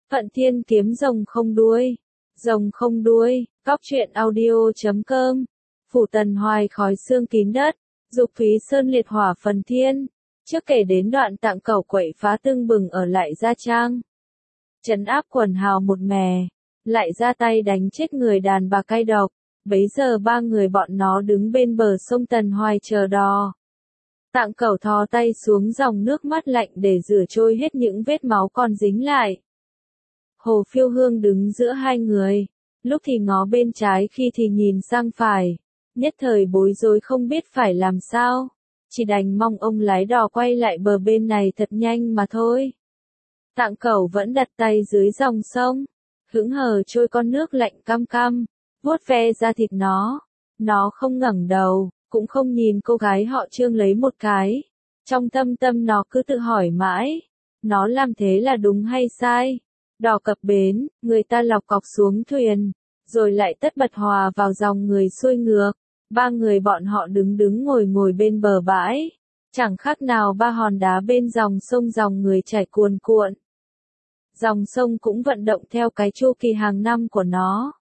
Phận Thiên kiếm rồng không đuôi. Rồng không đuôi, cóc truyện audio.com. Phủ Tần Hoài khói sương kín đất, dục phí sơn liệt hỏa phần thiên. Trước kể đến đoạn Tạng Cẩu quậy phá tưng bừng ở lại Gia Trang. Trấn áp quần hào một mè, lại ra tay đánh chết người đàn bà cay độc. Bấy giờ ba người bọn nó đứng bên bờ sông Tần Hoài chờ đò. Tạng Cẩu thò tay xuống dòng nước mắt lạnh để rửa trôi hết những vết máu còn dính lại. Hồ Phiêu Hương đứng giữa hai người, lúc thì ngó bên trái khi thì nhìn sang phải, nhất thời bối rối không biết phải làm sao, chỉ đành mong ông lái đò quay lại bờ bên này thật nhanh mà thôi. Tạng Cẩu vẫn đặt tay dưới dòng sông, hững hờ trôi con nước lạnh cam cam, vuốt ve da thịt nó không ngẩng đầu, cũng không nhìn cô gái họ Trương lấy một cái, trong thâm tâm nó cứ tự hỏi mãi, nó làm thế là đúng hay sai? Đò cập bến, người ta lọc cọc xuống thuyền, rồi lại tất bật hòa vào dòng người xuôi ngược. Ba người bọn họ đứng ngồi bên bờ bãi, chẳng khác nào ba hòn đá bên dòng sông dòng người chảy cuồn cuộn. Dòng sông cũng vận động theo cái chu kỳ hàng năm của nó.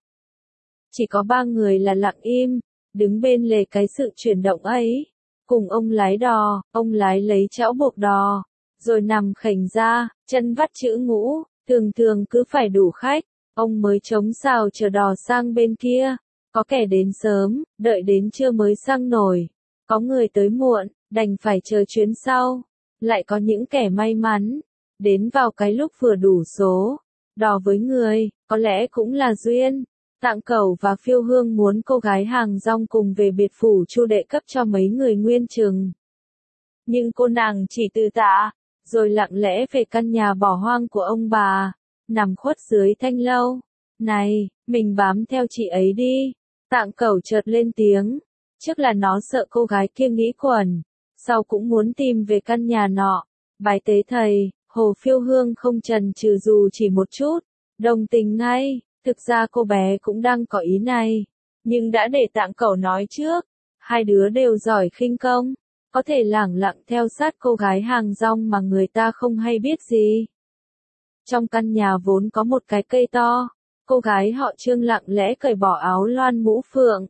Chỉ có ba người là lặng im, đứng bên lề cái sự chuyển động ấy. Cùng ông lái đò, ông lái lấy chảo buộc đò, rồi nằm khểnh ra, chân vắt chữ ngũ. Thường cứ phải đủ khách, ông mới chống sào chờ đò sang bên kia. Có kẻ đến sớm, đợi đến trưa mới sang nổi. Có người tới muộn, đành phải chờ chuyến sau. Lại có những kẻ may mắn, đến vào cái lúc vừa đủ số. Đò với người, có lẽ cũng là duyên. Tạng Cẩu và Phiêu Hương muốn cô gái hàng rong cùng về biệt phủ Chu đệ cấp cho mấy người nguyên chừng. Nhưng cô nàng chỉ từ tạ, rồi lặng lẽ về căn nhà bỏ hoang của ông bà, nằm khuất dưới thanh lâu. Này, mình bám theo chị ấy đi. Tạng Cẩu chợt lên tiếng, trước là nó sợ cô gái kia nghĩ quẩn, sau cũng muốn tìm về căn nhà nọ. Bái tế thầy, Hồ Phiêu Hương không chần chừ dù chỉ một chút, đồng tình ngay, thực ra cô bé cũng đang có ý này, nhưng đã để Tạng Cẩu nói trước, hai đứa đều giỏi khinh công. Có thể lẳng lặng theo sát cô gái hàng rong mà người ta không hay biết gì. Trong căn nhà vốn có một cái cây to, cô gái họ Trương lặng lẽ cởi bỏ áo loan mũ phượng.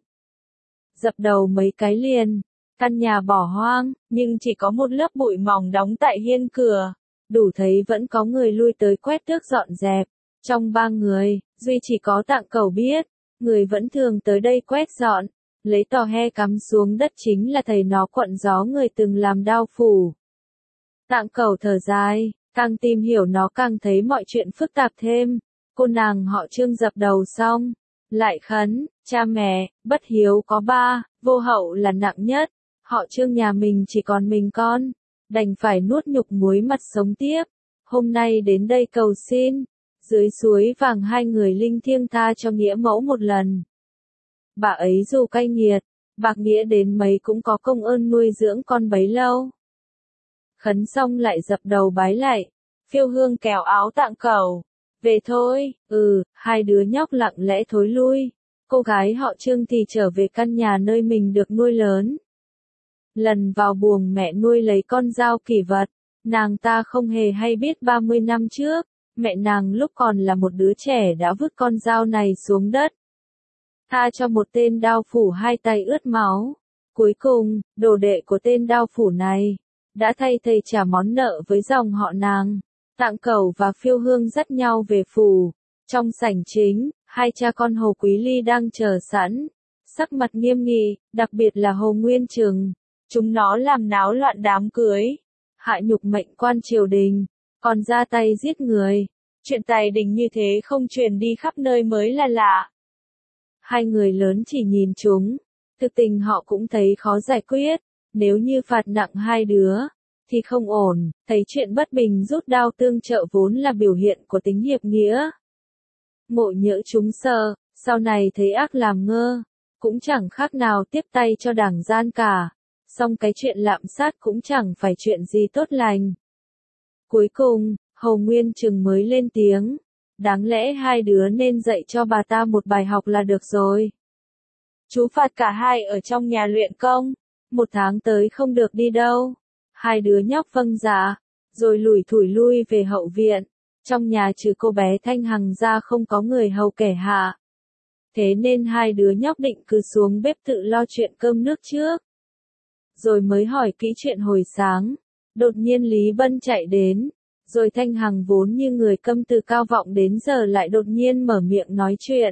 Dập đầu mấy cái liền, căn nhà bỏ hoang, nhưng chỉ có một lớp bụi mỏng đóng tại hiên cửa, đủ thấy vẫn có người lui tới quét tước dọn dẹp. Trong ba người, duy chỉ có Tạng Cẩu biết, người vẫn thường tới đây quét dọn. Lấy tò he cắm xuống đất chính là thầy nó quận gió người từng làm đao phủ. Tạng Cẩu thở dài, càng tìm hiểu nó càng thấy mọi chuyện phức tạp thêm. Cô nàng họ Trương dập đầu xong, lại khấn, cha mẹ, bất hiếu có ba, vô hậu là nặng nhất. Họ Trương nhà mình chỉ còn mình con, đành phải nuốt nhục muối mặt sống tiếp. Hôm nay đến đây cầu xin, dưới suối vàng hai người linh thiêng tha cho nghĩa mẫu một lần. Bà ấy dù cay nghiệt, bạc nghĩa đến mấy cũng có công ơn nuôi dưỡng con bấy lâu. Khấn xong lại dập đầu bái lại, Phiêu Hương kéo áo Tạng Cẩu. Về thôi, hai đứa nhóc lặng lẽ thối lui. Cô gái họ Trương thì trở về căn nhà nơi mình được nuôi lớn. Lần vào buồng mẹ nuôi lấy con dao kỷ vật, nàng ta không hề hay biết 30 năm trước, mẹ nàng lúc còn là một đứa trẻ đã vứt con dao này xuống đất. Tha cho một tên đao phủ hai tay ướt máu. Cuối cùng, đồ đệ của tên đao phủ này, đã thay thầy trả món nợ với dòng họ nàng. Tạng Cẩu và Phiêu Hương dắt nhau về phủ. Trong sảnh chính, hai cha con Hồ Quý Ly đang chờ sẵn. Sắc mặt nghiêm nghị, đặc biệt là Hồ Nguyên Trừng. Chúng nó làm náo loạn đám cưới. Hạ nhục mệnh quan triều đình, còn ra tay giết người. Chuyện tài đình như thế không truyền đi khắp nơi mới là lạ. Hai người lớn chỉ nhìn chúng, thực tình họ cũng thấy khó giải quyết, nếu như phạt nặng hai đứa, thì không ổn, thấy chuyện bất bình rút đao tương trợ vốn là biểu hiện của tính hiệp nghĩa. Ngộ nhỡ chúng sợ, sau này thấy ác làm ngơ, cũng chẳng khác nào tiếp tay cho đảng gian cả, song cái chuyện lạm sát cũng chẳng phải chuyện gì tốt lành. Cuối cùng, Hồ Nguyên Trừng mới lên tiếng. Đáng lẽ hai đứa nên dạy cho bà ta một bài học là được rồi. Chú phạt cả hai ở trong nhà luyện công, 1 tháng tới không được đi đâu. Hai đứa nhóc vâng dạ, rồi lủi thủi lui về hậu viện. Trong nhà trừ cô bé Thanh Hằng ra không có người hầu kẻ hạ. Thế nên hai đứa nhóc định cứ xuống bếp tự lo chuyện cơm nước trước. Rồi mới hỏi kỹ chuyện hồi sáng. Đột nhiên Lý Bân chạy đến. Rồi Thanh Hằng vốn như người câm từ cao vọng đến giờ lại đột nhiên mở miệng nói chuyện.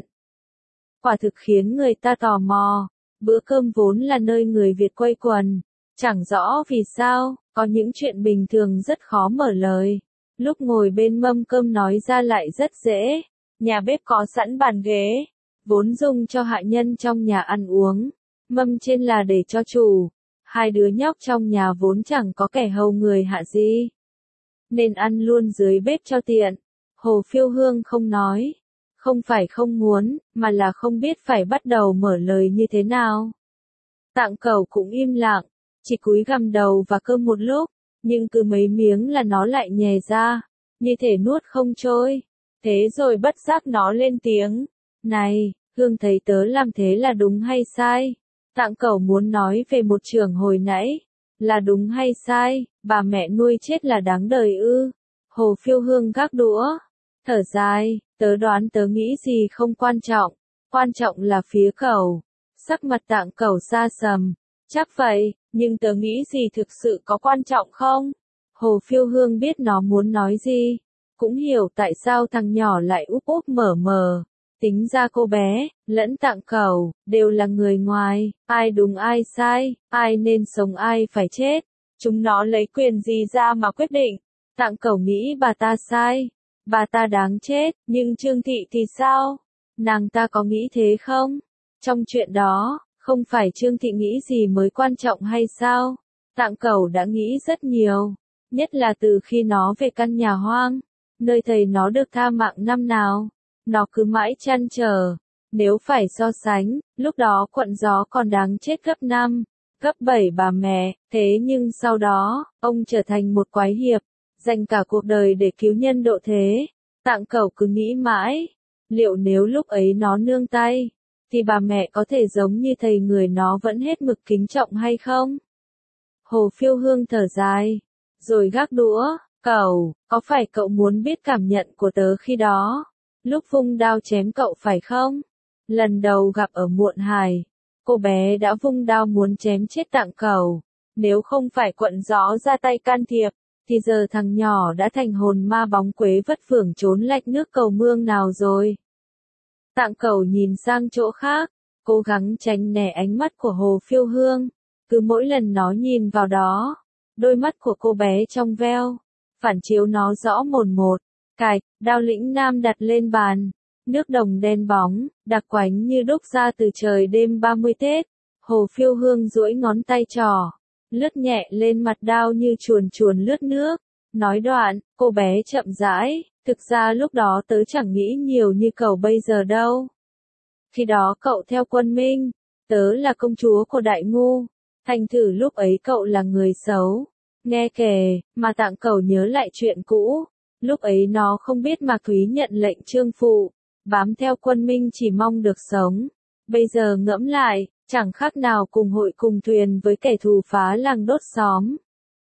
Quả thực khiến người ta tò mò. Bữa cơm vốn là nơi người Việt quây quần. Chẳng rõ vì sao, có những chuyện bình thường rất khó mở lời. Lúc ngồi bên mâm cơm nói ra lại rất dễ. Nhà bếp có sẵn bàn ghế, vốn dùng cho hạ nhân trong nhà ăn uống. Mâm trên là để cho chủ. Hai đứa nhóc trong nhà vốn chẳng có kẻ hầu người hạ gì. Nên ăn luôn dưới bếp cho tiện. Hồ Phiêu Hương không nói. Không phải không muốn, mà là không biết phải bắt đầu mở lời như thế nào. Tạng Cẩu cũng im lặng, chỉ cúi gằm đầu và cơm một lúc, nhưng cứ mấy miếng là nó lại nhè ra, như thể nuốt không trôi. Thế rồi bất giác nó lên tiếng. Này, Hương thấy tớ làm thế là đúng hay sai? Tạng Cẩu muốn nói về một trường hồi nãy. Là đúng hay sai, bà mẹ nuôi chết là đáng đời ư? Hồ Phiêu Hương gác đũa. Thở dài, tớ đoán tớ nghĩ gì không quan trọng. Quan trọng là phía Cẩu. Sắc mặt Tạng Cẩu xa sầm. Chắc vậy, nhưng tớ nghĩ gì thực sự có quan trọng không? Hồ Phiêu Hương biết nó muốn nói gì. Cũng hiểu tại sao thằng nhỏ lại úp úp mở mờ. Tính ra cô bé, lẫn Tạng Cẩu, đều là người ngoài, ai đúng ai sai, ai nên sống ai phải chết. Chúng nó lấy quyền gì ra mà quyết định? Tạng Cẩu nghĩ bà ta sai, bà ta đáng chết, nhưng Trương Thị thì sao? Nàng ta có nghĩ thế không? Trong chuyện đó, không phải Trương Thị nghĩ gì mới quan trọng hay sao? Tạng Cẩu đã nghĩ rất nhiều, nhất là từ khi nó về căn nhà hoang, nơi thầy nó được tha mạng năm nào. Nó cứ mãi trăn trở. Nếu phải so sánh, lúc đó Quận Gió còn đáng chết gấp 5, gấp 7 bà mẹ, thế nhưng sau đó, ông trở thành một quái hiệp, dành cả cuộc đời để cứu nhân độ thế. Tạng Cẩu cứ nghĩ mãi, liệu nếu lúc ấy nó nương tay, thì bà mẹ có thể giống như thầy người nó vẫn hết mực kính trọng hay không? Hồ Phiêu Hương thở dài, rồi gác đũa. Cẩu, có phải cậu muốn biết cảm nhận của tớ khi đó? Lúc vung đao chém cậu phải không? Lần đầu gặp ở Muộn Hải, cô bé đã vung đao muốn chém chết Tạng Cẩu. Nếu không phải Quận Gió ra tay can thiệp, thì giờ thằng nhỏ đã thành hồn ma bóng quế vất phưởng trốn lạch nước cầu mương nào rồi. Tạng Cẩu nhìn sang chỗ khác, cố gắng tránh né ánh mắt của Hồ Phiêu Hương. Cứ mỗi lần nó nhìn vào đó, đôi mắt của cô bé trong veo, phản chiếu nó rõ mồn một. Cạch, đao lĩnh nam đặt lên bàn. Nước đồng đen bóng, đặc quánh như đúc ra từ trời đêm 30 Tết. Hồ Phiêu Hương duỗi ngón tay trỏ, lướt nhẹ lên mặt đao như chuồn chuồn lướt nước. Nói đoạn, cô bé chậm rãi, thực ra lúc đó tớ chẳng nghĩ nhiều như cậu bây giờ đâu. Khi đó cậu theo Quân Minh, tớ là công chúa của Đại Ngu. Thành thử lúc ấy cậu là người xấu. Nghe kể, mà Tạng Cẩu nhớ lại chuyện cũ. Lúc ấy nó không biết Mạc Thúy nhận lệnh trương phụ, bám theo Quân Minh chỉ mong được sống. Bây giờ ngẫm lại, chẳng khác nào cùng hội cùng thuyền với kẻ thù phá làng đốt xóm.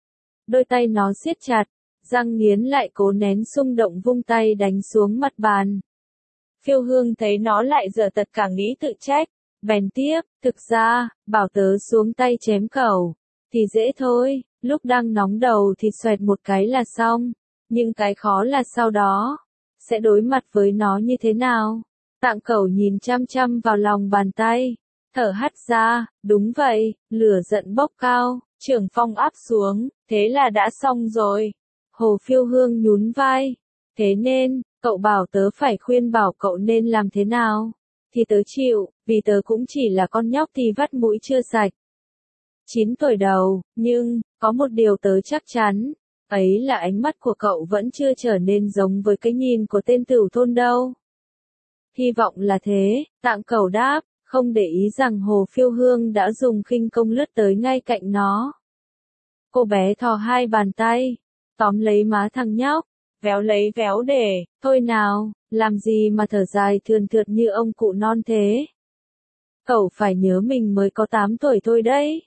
Đôi tay nó siết chặt, răng nghiến lại cố nén xung động vung tay đánh xuống mặt bàn. Phiêu Hương thấy nó lại dở tất cả nghĩ tự trách, bèn tiếp, thực ra, bảo tớ xuống tay chém cẩu, thì dễ thôi, lúc đang nóng đầu thì xoẹt một cái là xong. Nhưng cái khó là sau đó, sẽ đối mặt với nó như thế nào? Tạng Cẩu nhìn chăm chăm vào lòng bàn tay, thở hắt ra, đúng vậy, lửa giận bốc cao, trường phong áp xuống, thế là đã xong rồi. Hồ Phiêu Hương nhún vai, thế nên, cậu bảo tớ phải khuyên bảo cậu nên làm thế nào? Thì tớ chịu, vì tớ cũng chỉ là con nhóc thì vắt mũi chưa sạch. 9 tuổi đầu, nhưng, có một điều tớ chắc chắn. Ấy là ánh mắt của cậu vẫn chưa trở nên giống với cái nhìn của tên tửu thôn đâu. Hy vọng là thế, Tạng Cẩu đáp, không để ý rằng Hồ Phiêu Hương đã dùng khinh công lướt tới ngay cạnh nó. Cô bé thò hai bàn tay, tóm lấy má thằng nhóc, véo lấy véo để, thôi nào, làm gì mà thở dài thườn thượt như ông cụ non thế. Cậu phải nhớ mình mới có 8 tuổi thôi đấy.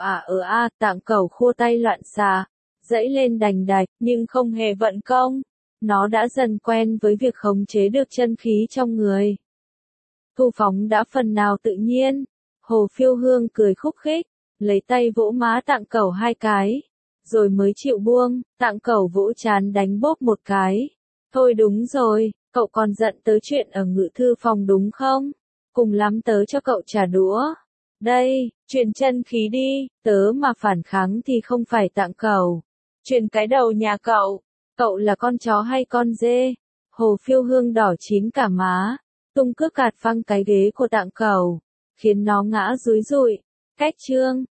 Tạng Cẩu khua tay loạn xạ. Dẫy lên đành đạch, nhưng không hề vận công. nó đã dần quen với việc khống chế được chân khí trong người. Thu Phóng đã phần nào tự nhiên. Hồ Phiêu Hương cười khúc khích, lấy tay vỗ má Tạng Cẩu 2 cái, rồi mới chịu buông. Tạng Cẩu vỗ trán đánh bốp một cái. Thôi đúng rồi, cậu còn giận tớ chuyện ở ngự thư phòng đúng không? Cùng lắm tớ cho cậu trả đũa. Đây, truyền chân khí đi, tớ mà phản kháng thì không phải Tạng Cẩu. Truyền cái đầu nhà cậu. Cậu là con chó hay con dê? Hồ Phiêu Hương đỏ chín cả má, tung cước cạt phăng cái ghế của Tạng Cẩu, khiến nó ngã rúi rụi. Cách chương